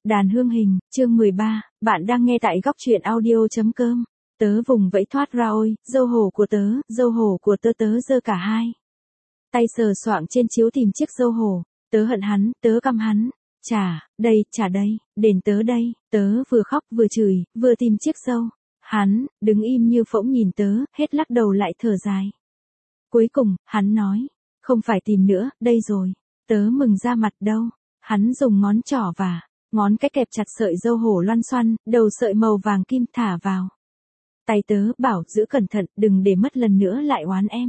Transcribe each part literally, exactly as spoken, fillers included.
Đàn hương hình, chương mười ba, bạn đang nghe tại góc truyện audio.com. Tớ vùng vẫy thoát ra ôi, dâu hổ của tớ, dâu hổ của tớ tớ giơ cả hai. Tay sờ soạng trên chiếu tìm chiếc dâu hổ, tớ hận hắn, tớ căm hắn. Trả, đây, trả đây, đền tớ đây, tớ vừa khóc vừa chửi, vừa tìm chiếc dâu. Hắn, đứng im như phỗng nhìn tớ, hết lắc đầu lại thở dài. Cuối cùng, hắn nói, không phải tìm nữa, đây rồi. Tớ mừng ra mặt đâu. Hắn dùng ngón trỏ và ngón cái kẹp chặt sợi dâu hổ loăn xoăn, đầu sợi màu vàng kim thả vào. Tay tớ bảo giữ cẩn thận, đừng để mất lần nữa lại oán em.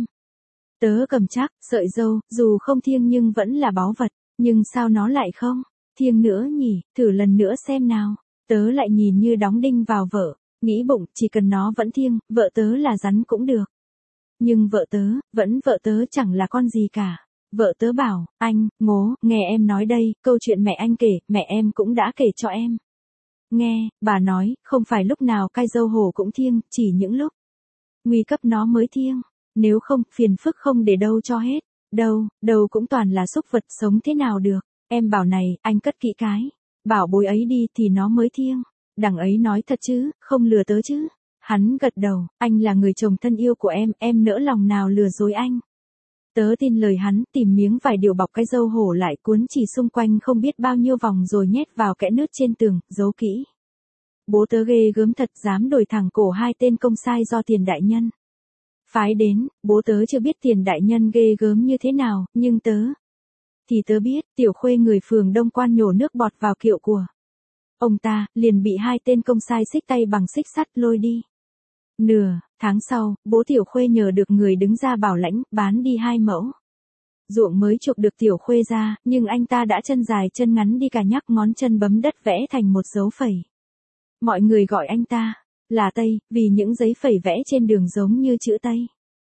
Tớ cầm chắc, sợi dâu, dù không thiêng nhưng vẫn là báu vật, nhưng sao nó lại không thiêng nữa nhỉ, thử lần nữa xem nào. Tớ lại nhìn như đóng đinh vào vợ, nghĩ bụng, chỉ cần nó vẫn thiêng, vợ tớ là rắn cũng được. Nhưng vợ tớ, vẫn vợ tớ chẳng là con gì cả. Vợ tớ bảo, anh, Ngố, nghe em nói đây, câu chuyện mẹ anh kể, mẹ em cũng đã kể cho em. Nghe, bà nói, không phải lúc nào cai dâu hổ cũng thiêng, chỉ những lúc nguy cấp nó mới thiêng. Nếu không, phiền phức không để đâu cho hết. Đâu, đâu cũng toàn là súc vật sống thế nào được. Em bảo này, anh cất kỹ cái bảo bối ấy đi thì nó mới thiêng. Đằng ấy nói thật chứ, không lừa tớ chứ. Hắn gật đầu, anh là người chồng thân yêu của em, em nỡ lòng nào lừa dối anh. Tớ tin lời hắn, tìm miếng vải điều bọc cái dâu hổ lại cuốn chỉ xung quanh không biết bao nhiêu vòng rồi nhét vào kẽ nứt trên tường, giấu kỹ. Bố tớ ghê gớm thật, dám đổi thẳng cổ hai tên công sai do Tiền đại nhân phái đến. Bố tớ chưa biết Tiền đại nhân ghê gớm như thế nào, nhưng tớ thì tớ biết. Tiểu Khuê người phường Đông Quan nhổ nước bọt vào kiệu của ông ta, liền bị hai tên công sai xích tay bằng xích sắt lôi đi. Nửa tháng sau, bố Tiểu Khuê nhờ được người đứng ra bảo lãnh, bán đi hai mẫu ruộng mới chuộc được Tiểu Khuê ra, nhưng anh ta đã chân dài chân ngắn đi cả nhắc ngón chân bấm đất vẽ thành một dấu phẩy. Mọi người gọi anh ta là Tây, vì những giấy phẩy vẽ trên đường giống như chữ Tây.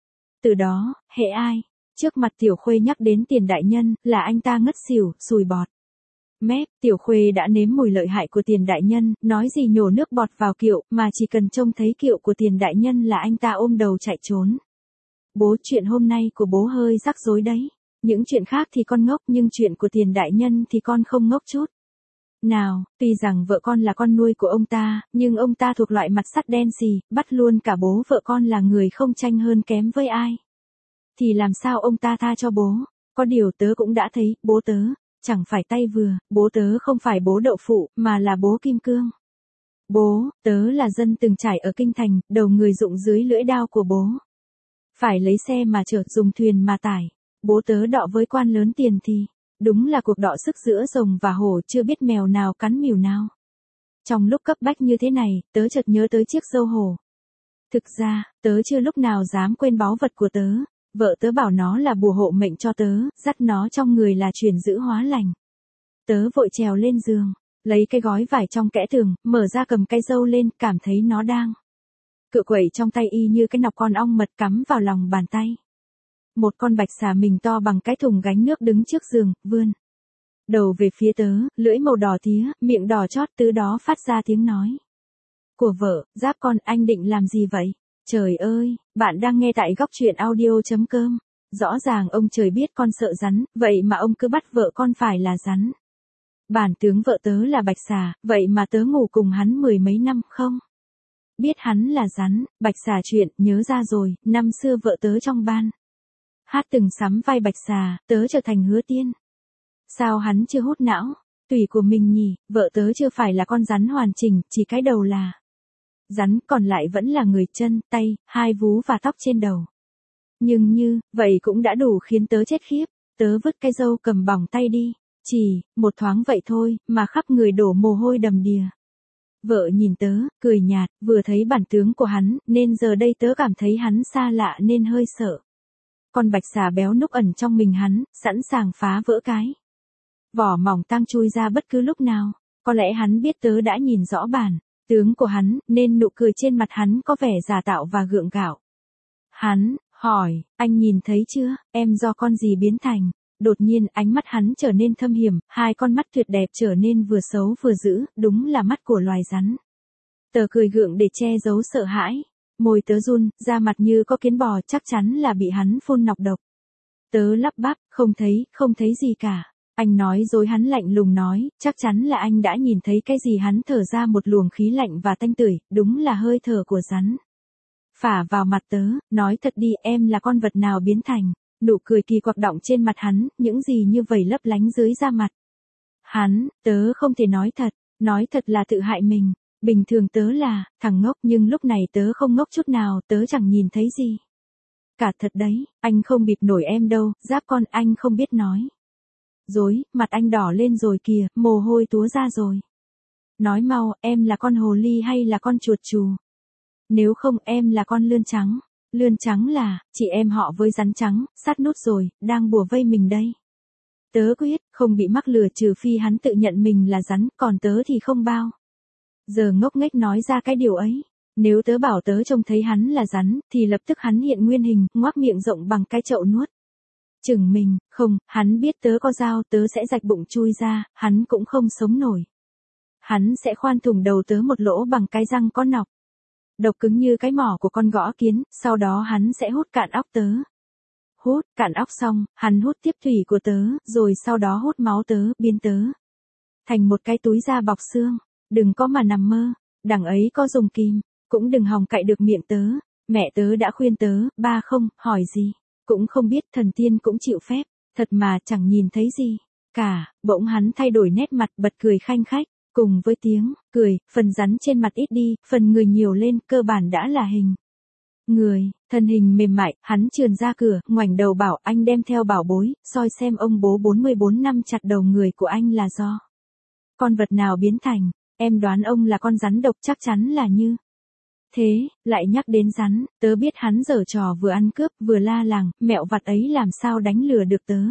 Từ đó, hễ ai trước mặt Tiểu Khuê nhắc đến Tiền đại nhân, là anh ta ngất xỉu, sùi bọt mép. Tiểu Khuê đã nếm mùi lợi hại của Tiền đại nhân, nói gì nhổ nước bọt vào kiệu, mà chỉ cần trông thấy kiệu của Tiền đại nhân là anh ta ôm đầu chạy trốn. Bố, chuyện hôm nay của bố hơi rắc rối đấy. Những chuyện khác thì con ngốc, nhưng chuyện của Tiền đại nhân thì con không ngốc chút nào. Tuy rằng vợ con là con nuôi của ông ta, nhưng ông ta thuộc loại mặt sắt đen xì, bắt luôn cả bố vợ con là người không tranh hơn kém với ai. Thì làm sao ông ta tha cho bố? Có điều tớ cũng đã thấy, bố tớ chẳng phải tay vừa, bố tớ không phải bố đậu phụ, mà là bố kim cương. Bố tớ là dân từng trải ở kinh thành, đầu người rụng dưới lưỡi đao của bố. Phải lấy xe mà chở, dùng thuyền mà tải. Bố tớ đọ với quan lớn tiền thì đúng là cuộc đọ sức giữa rồng và hổ, chưa biết mèo nào cắn mèo nào. Trong lúc cấp bách như thế này, tớ chợt nhớ tới chiếc dâu hổ. Thực ra, tớ chưa lúc nào dám quên báu vật của tớ. Vợ tớ bảo nó là bùa hộ mệnh cho tớ, dắt nó trong người là chuyển dữ hóa lành. Tớ vội trèo lên giường, lấy cái gói vải trong kẽ tường, mở ra cầm cái dâu lên, cảm thấy nó đang cựa quậy trong tay y như cái nọc con ong mật cắm vào lòng bàn tay. Một con bạch xà mình to bằng cái thùng gánh nước đứng trước giường, vươn đầu về phía tớ, lưỡi màu đỏ tía, miệng đỏ chót, từ đó phát ra tiếng nói của vợ. Giáp con, anh định làm gì vậy? Trời ơi, bạn đang nghe tại góc truyện audio.com. Rõ ràng ông trời biết con sợ rắn, vậy mà ông cứ bắt vợ con phải là rắn. Bản tướng vợ tớ là bạch xà, vậy mà tớ ngủ cùng hắn mười mấy năm không biết hắn là rắn. Bạch xà chuyện, nhớ ra rồi, năm xưa vợ tớ trong ban hát từng sắm vai bạch xà, tớ trở thành Hứa Tiên. Sao hắn chưa hút não tùy của mình nhỉ? Vợ tớ chưa phải là con rắn hoàn chỉnh, chỉ cái đầu là rắn, còn lại vẫn là người, chân, tay, hai vú và tóc trên đầu. Nhưng như vậy cũng đã đủ khiến tớ chết khiếp. Tớ vứt cái dâu cầm bỏng tay đi. Chỉ một thoáng vậy thôi mà khắp người đổ mồ hôi đầm đìa. Vợ nhìn tớ, cười nhạt, vừa thấy bản tướng của hắn, nên giờ đây tớ cảm thấy hắn xa lạ nên hơi sợ. Con bạch xà béo núc ẩn trong mình hắn, sẵn sàng phá vỡ cái vỏ mỏng tang chui ra bất cứ lúc nào. Có lẽ hắn biết tớ đã nhìn rõ bản tướng của hắn, nên nụ cười trên mặt hắn có vẻ giả tạo và gượng gạo. Hắn hỏi, anh nhìn thấy chưa, em do con gì biến thành? Đột nhiên ánh mắt hắn trở nên thâm hiểm, hai con mắt tuyệt đẹp trở nên vừa xấu vừa dữ, đúng là mắt của loài rắn. Tớ cười gượng để che giấu sợ hãi. Môi tớ run, da mặt như có kiến bò, chắc chắn là bị hắn phun nọc độc. Tớ lắp bắp, không thấy, không thấy gì cả. Anh nói dối, hắn lạnh lùng nói, chắc chắn là anh đã nhìn thấy cái gì. Hắn thở ra một luồng khí lạnh và tanh tưởi, đúng là hơi thở của rắn. Phả vào mặt tớ, nói thật đi, em là con vật nào biến thành. Nụ cười kỳ quặc đọng trên mặt hắn, những gì như vậy lấp lánh dưới da mặt. Hắn, tớ không thể nói thật, nói thật là tự hại mình. Bình thường tớ là, thằng ngốc, nhưng lúc này tớ không ngốc chút nào, tớ chẳng nhìn thấy gì. Cả thật đấy, anh không bịp nổi em đâu, giáp con, anh không biết nói. Dối, mặt anh đỏ lên rồi kìa, mồ hôi túa ra rồi. Nói mau, em là con hồ ly hay là con chuột chù? Nếu không, em là con lươn trắng. Lươn trắng là, chị em họ với rắn trắng, sát nút rồi, đang bùa vây mình đây. Tớ quyết, không bị mắc lừa trừ phi hắn tự nhận mình là rắn, còn tớ thì không bao giờ ngốc nghếch nói ra cái điều ấy. Nếu tớ bảo tớ trông thấy hắn là rắn, thì lập tức hắn hiện nguyên hình, ngoác miệng rộng bằng cái chậu nuốt chừng mình. Không, hắn biết tớ có dao, tớ sẽ rạch bụng chui ra, hắn cũng không sống nổi. Hắn sẽ khoan thủng đầu tớ một lỗ bằng cái răng có nọc độc cứng như cái mỏ của con gõ kiến, sau đó hắn sẽ hút cạn óc tớ. Hút cạn óc xong, hắn hút tiếp thủy của tớ, rồi sau đó hút máu tớ, biến tớ thành một cái túi da bọc xương. Đừng có mà nằm mơ, đằng ấy có dùng kìm, cũng đừng hòng cạy được miệng tớ. Mẹ tớ đã khuyên tớ, ba không, hỏi gì cũng không biết, thần tiên cũng chịu phép, thật mà chẳng nhìn thấy gì cả. Bỗng hắn thay đổi nét mặt, bật cười khanh khách, cùng với tiếng cười, phần rắn trên mặt ít đi, phần người nhiều lên, cơ bản đã là hình người, thân hình mềm mại. Hắn trườn ra cửa, ngoảnh đầu bảo, anh đem theo bảo bối, soi xem ông bố bốn mươi bốn năm chặt đầu người của anh là do con vật nào biến thành. Em đoán ông là con rắn độc, chắc chắn là như thế. Lại nhắc đến rắn, tớ biết hắn giở trò vừa ăn cướp vừa la làng, mẹo vặt ấy làm sao đánh lừa được tớ.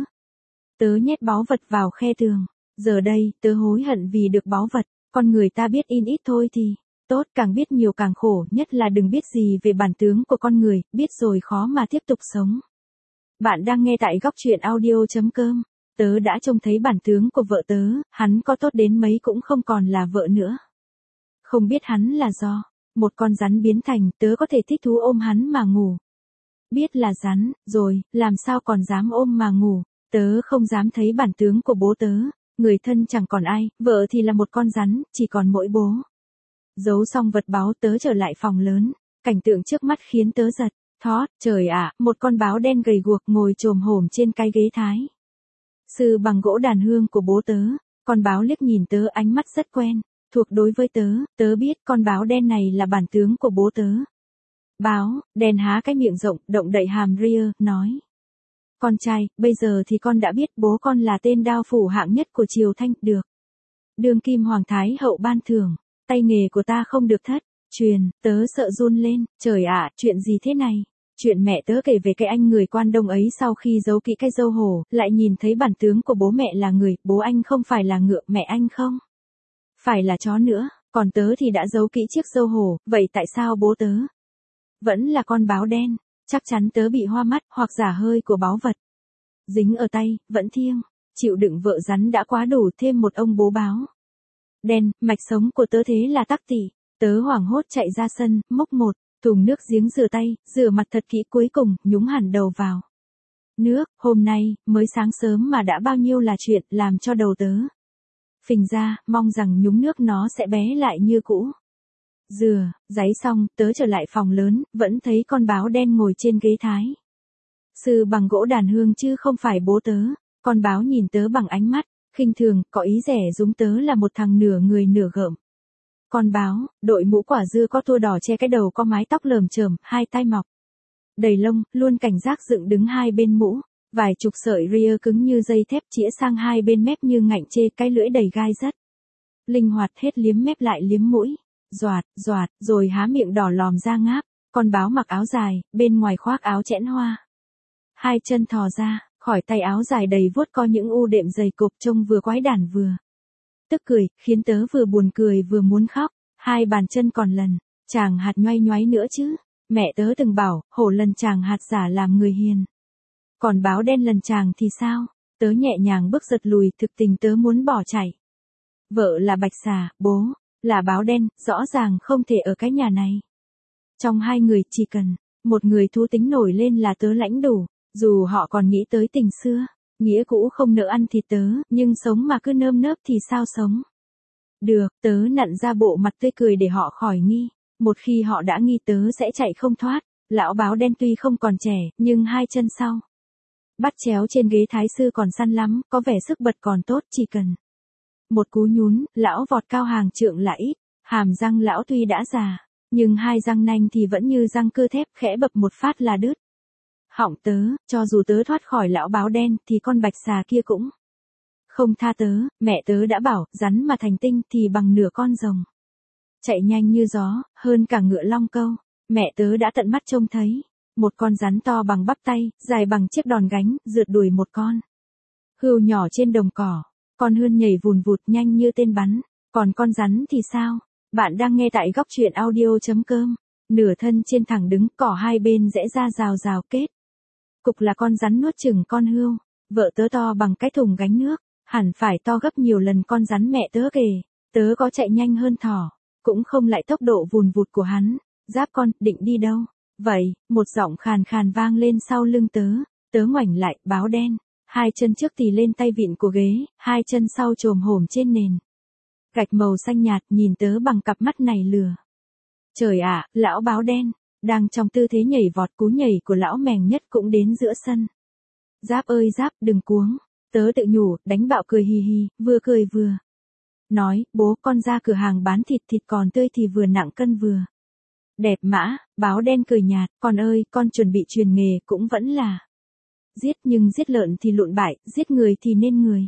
Tớ nhét báu vật vào khe tường, giờ đây tớ hối hận vì được báu vật. Con người ta biết in ít thôi thì tốt, càng biết nhiều càng khổ, nhất là đừng biết gì về bản tướng của con người, biết rồi khó mà tiếp tục sống. Bạn đang nghe tại góc truyện audio chấm com. Tớ đã trông thấy bản tướng của vợ tớ, hắn có tốt đến mấy cũng không còn là vợ nữa. Không biết hắn là do một con rắn biến thành, tớ có thể thích thú ôm hắn mà ngủ. Biết là rắn, rồi, làm sao còn dám ôm mà ngủ. Tớ không dám thấy bản tướng của bố tớ, người thân chẳng còn ai, vợ thì là một con rắn, chỉ còn mỗi bố. Giấu xong vật báu, tớ trở lại phòng lớn, cảnh tượng trước mắt khiến tớ giật thót. Trời ạ, một con báo đen gầy guộc ngồi chồm hổm trên cái ghế thái sư bằng gỗ đàn hương của bố tớ. Con báo liếc nhìn tớ, ánh mắt rất quen thuộc đối với tớ. Tớ biết con báo đen này là bản tướng của bố tớ. Báo đen há cái miệng rộng, động đậy hàm ria, nói: Con trai, bây giờ thì con đã biết bố con là tên đao phủ hạng nhất của triều Thanh, được đương kim hoàng thái hậu ban thưởng. Tay nghề của ta không được thất truyền. Tớ sợ run lên. Trời ạ, chuyện gì thế này? Chuyện mẹ tớ kể về cái anh người quan đông ấy, sau khi giấu kỹ cái dâu hổ, lại nhìn thấy bản tướng của bố mẹ là người. Bố anh không phải là ngựa, mẹ anh không phải là chó nữa, còn tớ thì đã giấu kỹ chiếc dâu hổ. Vậy tại sao bố tớ vẫn là con báo đen? Chắc chắn tớ bị hoa mắt, hoặc giả hơi của báu vật dính ở tay, vẫn thiêng chịu đựng vợ rắn đã quá đủ, thêm một ông bố báo đen. Mạch sống của tớ thế là tắc tỉ. Tớ hoảng hốt chạy ra sân, múc một thùng nước giếng rửa tay, rửa mặt thật kỹ, cuối cùng nhúng hẳn đầu vào nước. Hôm nay mới sáng sớm mà đã bao nhiêu là chuyện, làm cho đầu tớ phình ra, mong rằng nhúng nước nó sẽ bé lại như cũ. Rửa ráy xong, tớ trở lại phòng lớn, vẫn thấy con báo đen ngồi trên ghế thái sư bằng gỗ đàn hương chứ không phải bố tớ. Con báo nhìn tớ bằng ánh mắt khinh thường, có ý rẻ rúng tớ là một thằng nửa người nửa gợm. Con báo đội mũ quả dưa có tua đỏ che cái đầu, có mái tóc lởm chởm, hai tai mọc đầy lông, luôn cảnh giác dựng đứng hai bên mũ. Vài chục sợi ria cứng như dây thép chĩa sang hai bên mép như ngạnh chê, cái lưỡi đầy gai rất linh hoạt, hết liếm mép lại liếm mũi, doạt, doạt, rồi há miệng đỏ lòm ra ngáp. Con báo mặc áo dài, bên ngoài khoác áo chẽn hoa. Hai chân thò ra, khỏi tay áo dài đầy vuốt co những u đệm dày cộp, trông vừa quái đản vừa tức cười, khiến tớ vừa buồn cười vừa muốn khóc. Hai bàn chân còn lần chàng hạt nhoay nhoáy nữa chứ. Mẹ tớ từng bảo, hổ lần chàng hạt giả làm người hiền, còn báo đen lần chàng thì sao? Tớ nhẹ nhàng bước giật lùi, thực tình tớ muốn bỏ chạy. Vợ là bạch xà, bố là báo đen, rõ ràng không thể ở cái nhà này. Trong hai người chỉ cần một người thú tính nổi lên là tớ lãnh đủ, dù họ còn nghĩ tới tình xưa. Nghĩa cũ không nỡ ăn thịt tớ, nhưng sống mà cứ nơm nớp thì sao sống. Được, tớ nặn ra bộ mặt tươi cười để họ khỏi nghi. Một khi họ đã nghi tớ sẽ chạy không thoát. Lão báo đen tuy không còn trẻ, nhưng hai chân sau bắt chéo trên ghế thái sư còn săn lắm, có vẻ sức bật còn tốt, chỉ cần một cú nhún, lão vọt cao hàng trượng là ít. Hàm răng lão tuy đã già, nhưng hai răng nanh thì vẫn như răng cưa thép, khẽ bập một phát là đứt. Họng tớ, cho dù tớ thoát khỏi lão báo đen thì con bạch xà kia cũng không tha tớ. Mẹ tớ đã bảo, rắn mà thành tinh thì bằng nửa con rồng. Chạy nhanh như gió, hơn cả ngựa long câu. Mẹ tớ đã tận mắt trông thấy. Một con rắn to bằng bắp tay, dài bằng chiếc đòn gánh, rượt đuổi một con hươu nhỏ trên đồng cỏ. Con hươu nhảy vùn vụt nhanh như tên bắn. Còn con rắn thì sao? Bạn đang nghe tại góc truyện audio.com. Nửa thân trên thẳng đứng, cỏ hai bên rẽ ra rào rào kết. Cục là con rắn nuốt chửng con hươu. Vợ tớ to bằng cái thùng gánh nước, hẳn phải to gấp nhiều lần con rắn mẹ tớ kề. Tớ có chạy nhanh hơn thỏ, cũng không lại tốc độ vùn vụt của hắn. Giáp con, định đi đâu? Vậy, một giọng khàn khàn vang lên sau lưng tớ. Tớ ngoảnh lại, báo đen. Hai chân trước tì lên tay vịn của ghế, hai chân sau chồm hổm trên nền gạch màu xanh nhạt, nhìn tớ bằng cặp mắt này lừa. Trời ạ, lão báo đen, đang trong tư thế nhảy vọt, cú nhảy của lão mèng nhất cũng đến giữa sân. Giáp ơi Giáp, đừng cuống. Tớ tự nhủ, đánh bạo cười hì hì, vừa cười vừa nói, bố con ra cửa hàng bán thịt, thịt còn tươi thì vừa nặng cân vừa đẹp mã. Báo đen cười nhạt, con ơi, con chuẩn bị truyền nghề cũng vẫn là giết, nhưng giết lợn thì lụn bại, giết người thì nên người.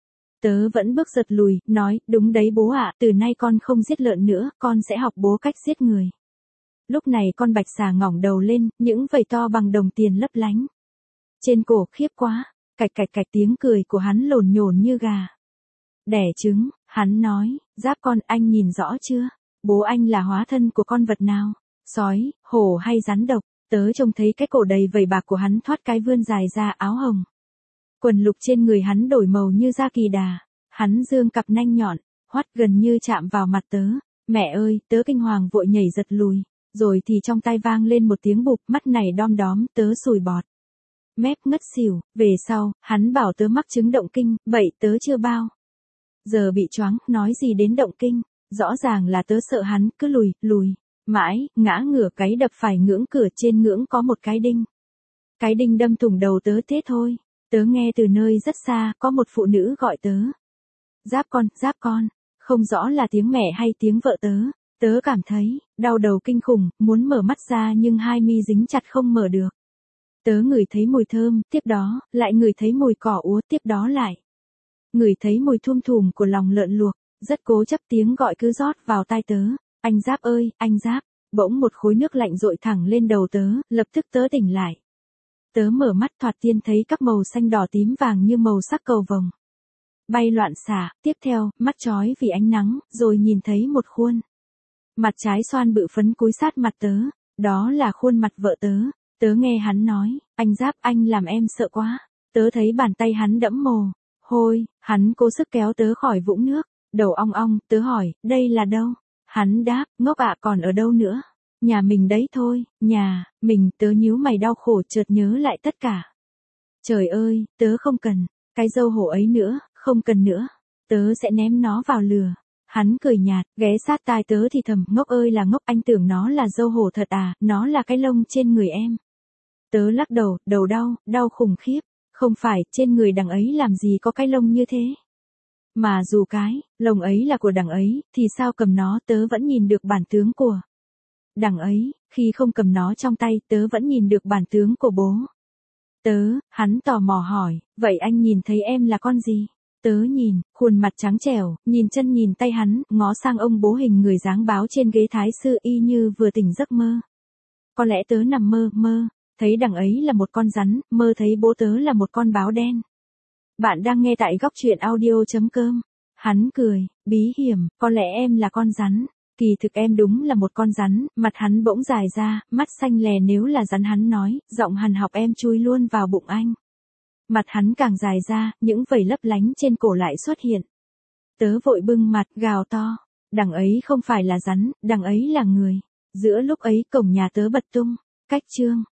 Tớ vẫn bước giật lùi, nói, đúng đấy bố ạ, từ nay con không giết lợn nữa, con sẽ học bố cách giết người. Lúc này con bạch xà ngỏng đầu lên, những vảy to bằng đồng tiền lấp lánh trên cổ, khiếp quá. Cạch cạch cạch, tiếng cười của hắn lồn nhồn như gà đẻ trứng. Hắn nói, Giáp con, anh nhìn rõ chưa? Bố anh là hóa thân của con vật nào? Sói, hổ hay rắn độc? Tớ trông thấy cái cổ đầy vảy bạc của hắn thoát cái vươn dài ra, áo hồng quần lục trên người hắn đổi màu như da kỳ đà. Hắn giương cặp nanh nhọn, hoắt gần như chạm vào mặt tớ. Mẹ ơi, tớ kinh hoàng vội nhảy giật lùi. Rồi thì trong tai vang lên một tiếng bụp, mắt này đom đóm, tớ sùi bọt mép ngất xỉu. Về sau, hắn bảo tớ mắc chứng động kinh, bậy, tớ chưa bao giờ bị choáng, nói gì đến động kinh. Rõ ràng là tớ sợ hắn, cứ lùi, lùi mãi, ngã ngửa cái đập phải ngưỡng cửa, trên ngưỡng có một cái đinh. Cái đinh đâm thủng đầu tớ, thế thôi. Tớ nghe từ nơi rất xa, có một phụ nữ gọi tớ. Giáp con, Giáp con. Không rõ là tiếng mẹ hay tiếng vợ tớ. Tớ cảm thấy đau đầu kinh khủng, muốn mở mắt ra nhưng hai mi dính chặt không mở được. Tớ ngửi thấy mùi thơm, tiếp đó, lại ngửi thấy mùi cỏ úa, tiếp đó lại ngửi thấy mùi thum thùm của lòng lợn luộc. Rất cố chấp, tiếng gọi cứ rót vào tai tớ. Anh Giáp ơi, anh Giáp. Bỗng một khối nước lạnh dội thẳng lên đầu tớ, lập tức tớ tỉnh lại. Tớ mở mắt, thoạt tiên thấy các màu xanh đỏ tím vàng như màu sắc cầu vồng bay loạn xạ. Tiếp theo, mắt chói vì ánh nắng, rồi nhìn thấy một khuôn mặt trái xoan bự phấn cúi sát mặt tớ. Đó là khuôn mặt vợ tớ. Tớ nghe hắn nói, anh Giáp, anh làm em sợ quá. Tớ thấy bàn tay hắn đẫm mồ hôi, hắn cố sức kéo tớ khỏi vũng nước. Đầu ong ong, tớ hỏi, đây là đâu? Hắn đáp, ngốc ạ, còn ở đâu nữa? Nhà mình đấy thôi. Nhà mình. Tớ nhíu mày đau khổ, chợt nhớ lại tất cả. Trời ơi, tớ không cần cái dâu hổ ấy nữa, không cần nữa. Tớ sẽ ném nó vào lửa. Hắn cười nhạt, ghé sát tai tớ thì thầm, ngốc ơi là ngốc, anh tưởng nó là dâu hổ thật à, nó là cái lông trên người em. Tớ lắc đầu, đầu đau, đau khủng khiếp. Không phải, trên người đằng ấy làm gì có cái lông như thế. Mà dù cái lông ấy là của đằng ấy, thì sao cầm nó tớ vẫn nhìn được bản tướng của đằng ấy. Khi không cầm nó trong tay, tớ vẫn nhìn được bản tướng của bố tớ. Hắn tò mò hỏi, vậy anh nhìn thấy em là con gì? Tớ nhìn, khuôn mặt trắng trẻo, nhìn chân nhìn tay hắn, ngó sang ông bố hình người dáng báo trên ghế thái sư y như vừa tỉnh giấc mơ. Có lẽ tớ nằm mơ, mơ thấy đằng ấy là một con rắn, mơ thấy bố tớ là một con báo đen. Bạn đang nghe tại góc truyện audio.com. Hắn cười, bí hiểm, có lẽ em là con rắn. Kỳ thực em đúng là một con rắn. Mặt hắn bỗng dài ra, mắt xanh lè, nếu là rắn hắn nói, giọng hằn học, em chui luôn vào bụng anh. Mặt hắn càng dài ra, những vảy lấp lánh trên cổ lại xuất hiện. Tớ vội bưng mặt, gào to. Đằng ấy không phải là rắn, đằng ấy là người. Giữa lúc ấy cổng nhà tớ bật tung. Cách chương.